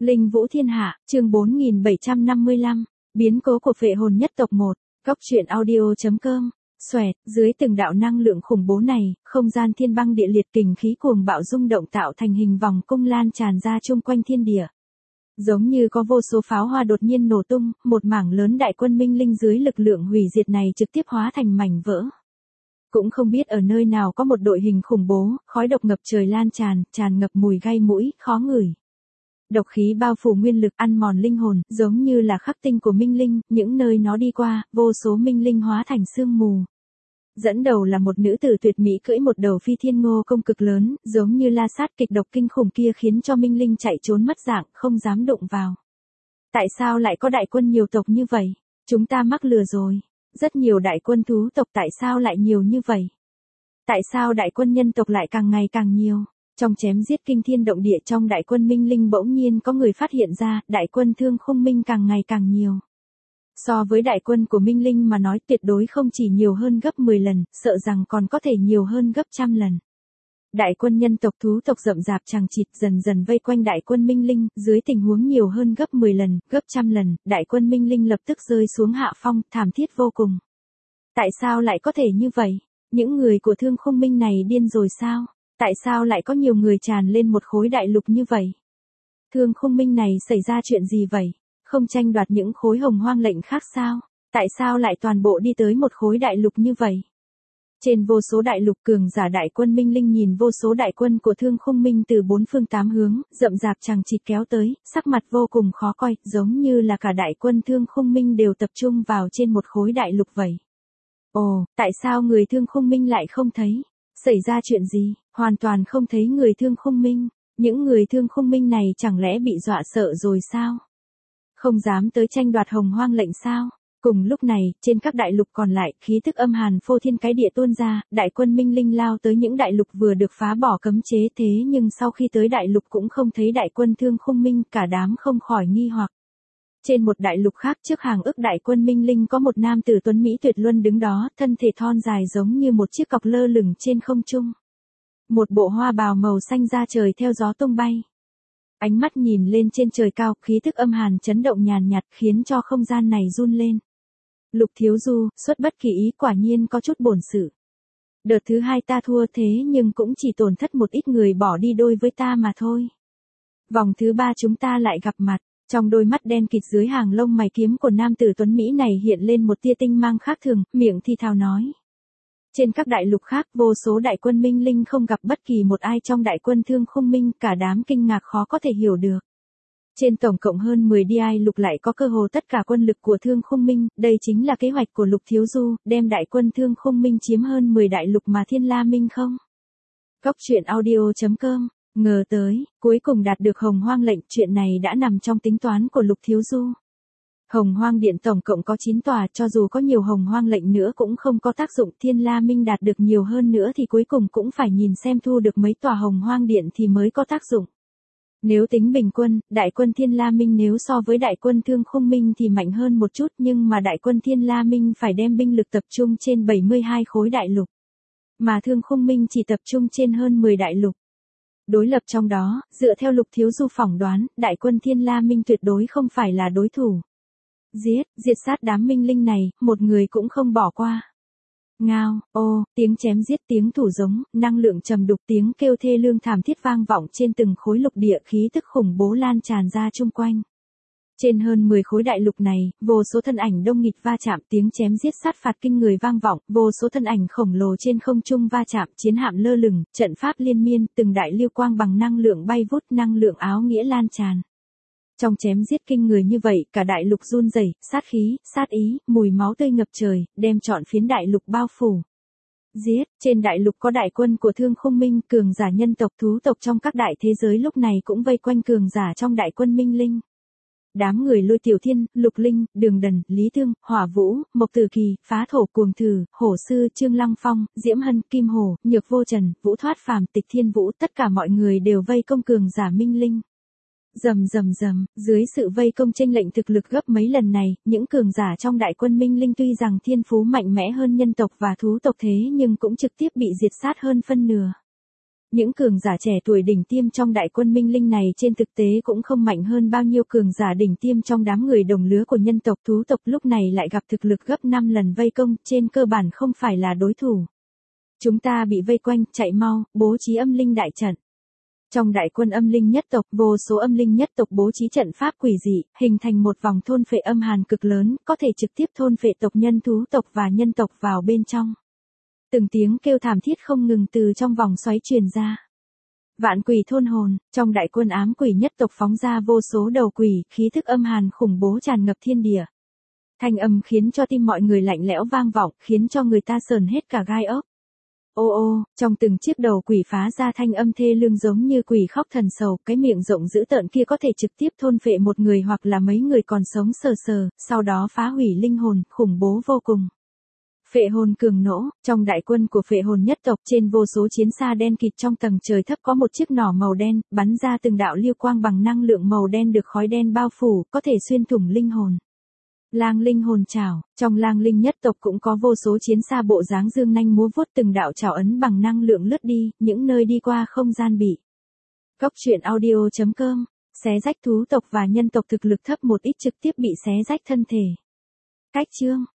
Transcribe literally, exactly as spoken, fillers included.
Linh Vũ Thiên Hạ, chương bốn nghìn bảy trăm năm mươi lăm, biến cố của phệ hồn nhất tộc một, góc truyện audio.com, xoẹt, dưới từng đạo năng lượng khủng bố này, không gian thiên băng địa liệt kình khí cuồng bạo rung động tạo thành hình vòng cung lan tràn ra chung quanh thiên địa. Giống như có vô số pháo hoa đột nhiên nổ tung, một mảng lớn đại quân minh linh dưới lực lượng hủy diệt này trực tiếp hóa thành mảnh vỡ. Cũng không biết ở nơi nào có một đội hình khủng bố, khói độc ngập trời lan tràn, tràn ngập mùi gai mũi, khó ngửi. Độc khí bao phủ nguyên lực ăn mòn linh hồn, giống như là khắc tinh của minh linh, những nơi nó đi qua, vô số minh linh hóa thành sương mù. Dẫn đầu là một nữ tử tuyệt mỹ cưỡi một đầu phi thiên ngô công cực lớn, giống như la sát kịch độc kinh khủng kia khiến cho minh linh chạy trốn mất dạng, không dám đụng vào. Tại sao lại có đại quân nhiều tộc như vậy? Chúng ta mắc lừa rồi. Rất nhiều đại quân thú tộc tại sao lại nhiều như vậy? Tại sao đại quân nhân tộc lại càng ngày càng nhiều? Trong chém giết kinh thiên động địa trong đại quân minh linh bỗng nhiên có người phát hiện ra, đại quân thương khung minh càng ngày càng nhiều. So với đại quân của minh linh mà nói tuyệt đối không chỉ nhiều hơn gấp mười lần, sợ rằng còn có thể nhiều hơn gấp trăm lần. Đại quân nhân tộc thú tộc rậm rạp chằng chịt dần dần vây quanh đại quân minh linh, dưới tình huống nhiều hơn gấp mười lần, gấp trăm lần, đại quân minh linh lập tức rơi xuống hạ phong, thảm thiết vô cùng. Tại sao lại có thể như vậy? Những người của thương khung minh này điên rồi sao? Tại sao lại có nhiều người tràn lên một khối đại lục như vậy? Thương khung minh này xảy ra chuyện gì vậy? Không tranh đoạt những khối hồng hoang lệnh khác sao? Tại sao lại toàn bộ đi tới một khối đại lục như vậy? Trên vô số đại lục cường giả đại quân minh linh nhìn vô số đại quân của thương khung minh từ bốn phương tám hướng, rậm rạp chằng chịt kéo tới, sắc mặt vô cùng khó coi, giống như là cả đại quân thương khung minh đều tập trung vào trên một khối đại lục vậy. Ồ, tại sao người thương khung minh lại không thấy? Xảy ra chuyện gì? Hoàn toàn không thấy người thương khung minh. Những người thương khung minh này chẳng lẽ bị dọa sợ rồi sao? Không dám tới tranh đoạt hồng hoang lệnh sao? Cùng lúc này, trên các đại lục còn lại, khí tức âm hàn phô thiên cái địa tuôn ra, đại quân minh linh lao tới những đại lục vừa được phá bỏ cấm chế thế nhưng sau khi tới đại lục cũng không thấy đại quân thương khung minh, cả đám không khỏi nghi hoặc. Trên một đại lục khác trước hàng ức đại quân minh linh có một nam tử tuấn Mỹ tuyệt luân đứng đó, thân thể thon dài giống như một chiếc cọc lơ lửng trên không trung. Một bộ hoa bào màu xanh ra trời theo gió tung bay. Ánh mắt nhìn lên trên trời cao, khí tức âm hàn chấn động nhàn nhạt khiến cho không gian này run lên. Lục Thiếu Du, xuất bất kỳ ý quả nhiên có chút bổn sự. Đợt thứ hai ta thua thế nhưng cũng chỉ tổn thất một ít người bỏ đi đôi với ta mà thôi. Vòng thứ ba chúng ta lại gặp mặt. Trong đôi mắt đen kịt dưới hàng lông mày kiếm của nam tử tuấn Mỹ này hiện lên một tia tinh mang khác thường, miệng thi thào nói. Trên các đại lục khác, vô số đại quân minh linh không gặp bất kỳ một ai trong đại quân thương khung minh, cả đám kinh ngạc khó có thể hiểu được. Trên tổng cộng hơn mười đi ai lục lại có cơ hồ tất cả quân lực của thương khung minh, đây chính là kế hoạch của Lục Thiếu Du, đem đại quân thương khung minh chiếm hơn mười đại lục mà Thiên La Minh không? Góc truyện audio.com, ngờ tới, cuối cùng đạt được hồng hoang lệnh, chuyện này đã nằm trong tính toán của Lục Thiếu Du. Hồng hoang điện tổng cộng có chín tòa, cho dù có nhiều hồng hoang lệnh nữa cũng không có tác dụng, Thiên La Minh đạt được nhiều hơn nữa thì cuối cùng cũng phải nhìn xem thu được mấy tòa hồng hoang điện thì mới có tác dụng. Nếu tính bình quân, đại quân Thiên La Minh nếu so với đại quân Thương Khung Minh thì mạnh hơn một chút nhưng mà đại quân Thiên La Minh phải đem binh lực tập trung trên bảy mươi hai khối đại lục. Mà Thương Khung Minh chỉ tập trung trên hơn mười đại lục. Đối lập trong đó, dựa theo Lục Thiếu Du phỏng đoán, đại quân Thiên La Minh tuyệt đối không phải là đối thủ. Giết, diệt sát đám minh linh này, một người cũng không bỏ qua. Ngao, ô, tiếng chém giết tiếng thủ giống, năng lượng trầm đục tiếng kêu thê lương thảm thiết vang vọng trên từng khối lục địa khí tức khủng bố lan tràn ra chung quanh. Trên hơn mười khối đại lục này, vô số thân ảnh đông nghịt va chạm tiếng chém giết sát phạt kinh người vang vọng, vô số thân ảnh khổng lồ trên không trung va chạm chiến hạm lơ lửng, trận pháp liên miên, từng đại lưu quang bằng năng lượng bay vút năng lượng áo nghĩa lan tràn. Trong chém giết kinh người như vậy, cả đại lục run rẩy, sát khí, sát ý, mùi máu tươi ngập trời, đem trọn phiến đại lục bao phủ. Giết, trên đại lục có đại quân của Thương Khung Minh, cường giả nhân tộc thú tộc trong các đại thế giới lúc này cũng vây quanh cường giả trong đại quân Minh Linh. Đám người Lôi Tiểu Thiên, Lục Linh, Đường Đần, Lý Thương, Hỏa Vũ, Mộc Tử Kỳ, Phá Thổ Cuồng Thử, Hổ Sư, Trương Lăng Phong, Diễm Hân, Kim Hổ, Nhược Vô Trần, Vũ Thoát Phàm, Tịch Thiên Vũ, tất cả mọi người đều vây công cường giả Minh Linh. Rầm rầm rầm, dưới sự vây công chênh lệnh thực lực gấp mấy lần này, những cường giả trong đại quân Minh Linh tuy rằng thiên phú mạnh mẽ hơn nhân tộc và thú tộc thế nhưng cũng trực tiếp bị diệt sát hơn phân nửa. Những cường giả trẻ tuổi đỉnh tiêm trong đại quân minh linh này trên thực tế cũng không mạnh hơn bao nhiêu cường giả đỉnh tiêm trong đám người đồng lứa của nhân tộc thú tộc lúc này lại gặp thực lực gấp năm lần vây công, trên cơ bản không phải là đối thủ. Chúng ta bị vây quanh, chạy mau, bố trí âm linh đại trận. Trong đại quân âm linh nhất tộc, vô số âm linh nhất tộc bố trí trận pháp quỷ dị, hình thành một vòng thôn phệ âm hàn cực lớn, có thể trực tiếp thôn phệ tộc nhân thú tộc và nhân tộc vào bên trong. Từng tiếng kêu thảm thiết không ngừng từ trong vòng xoáy truyền ra. Vạn quỷ thôn hồn, trong đại quân ám quỷ nhất tộc phóng ra vô số đầu quỷ, khí thức âm hàn khủng bố tràn ngập thiên địa. Thanh âm khiến cho tim mọi người lạnh lẽo vang vọng, khiến cho người ta sờn hết cả gai ốc. Ô ô, trong từng chiếc đầu quỷ phá ra thanh âm thê lương giống như quỷ khóc thần sầu, cái miệng rộng dữ tợn kia có thể trực tiếp thôn phệ một người hoặc là mấy người còn sống sờ sờ, sau đó phá hủy linh hồn, khủng bố vô cùng. Phệ hồn cường nỗ, trong đại quân của phệ hồn nhất tộc trên vô số chiến xa đen kịt trong tầng trời thấp có một chiếc nỏ màu đen, bắn ra từng đạo lưu quang bằng năng lượng màu đen được khói đen bao phủ, có thể xuyên thủng linh hồn. Lang linh hồn trảo, trong lang linh nhất tộc cũng có vô số chiến xa bộ dáng dương nanh múa vuốt từng đạo trảo ấn bằng năng lượng lướt đi, những nơi đi qua không gian bị. Cốc truyện audio chấm com, xé rách thú tộc và nhân tộc thực lực thấp một ít trực tiếp bị xé rách thân thể. Cách chương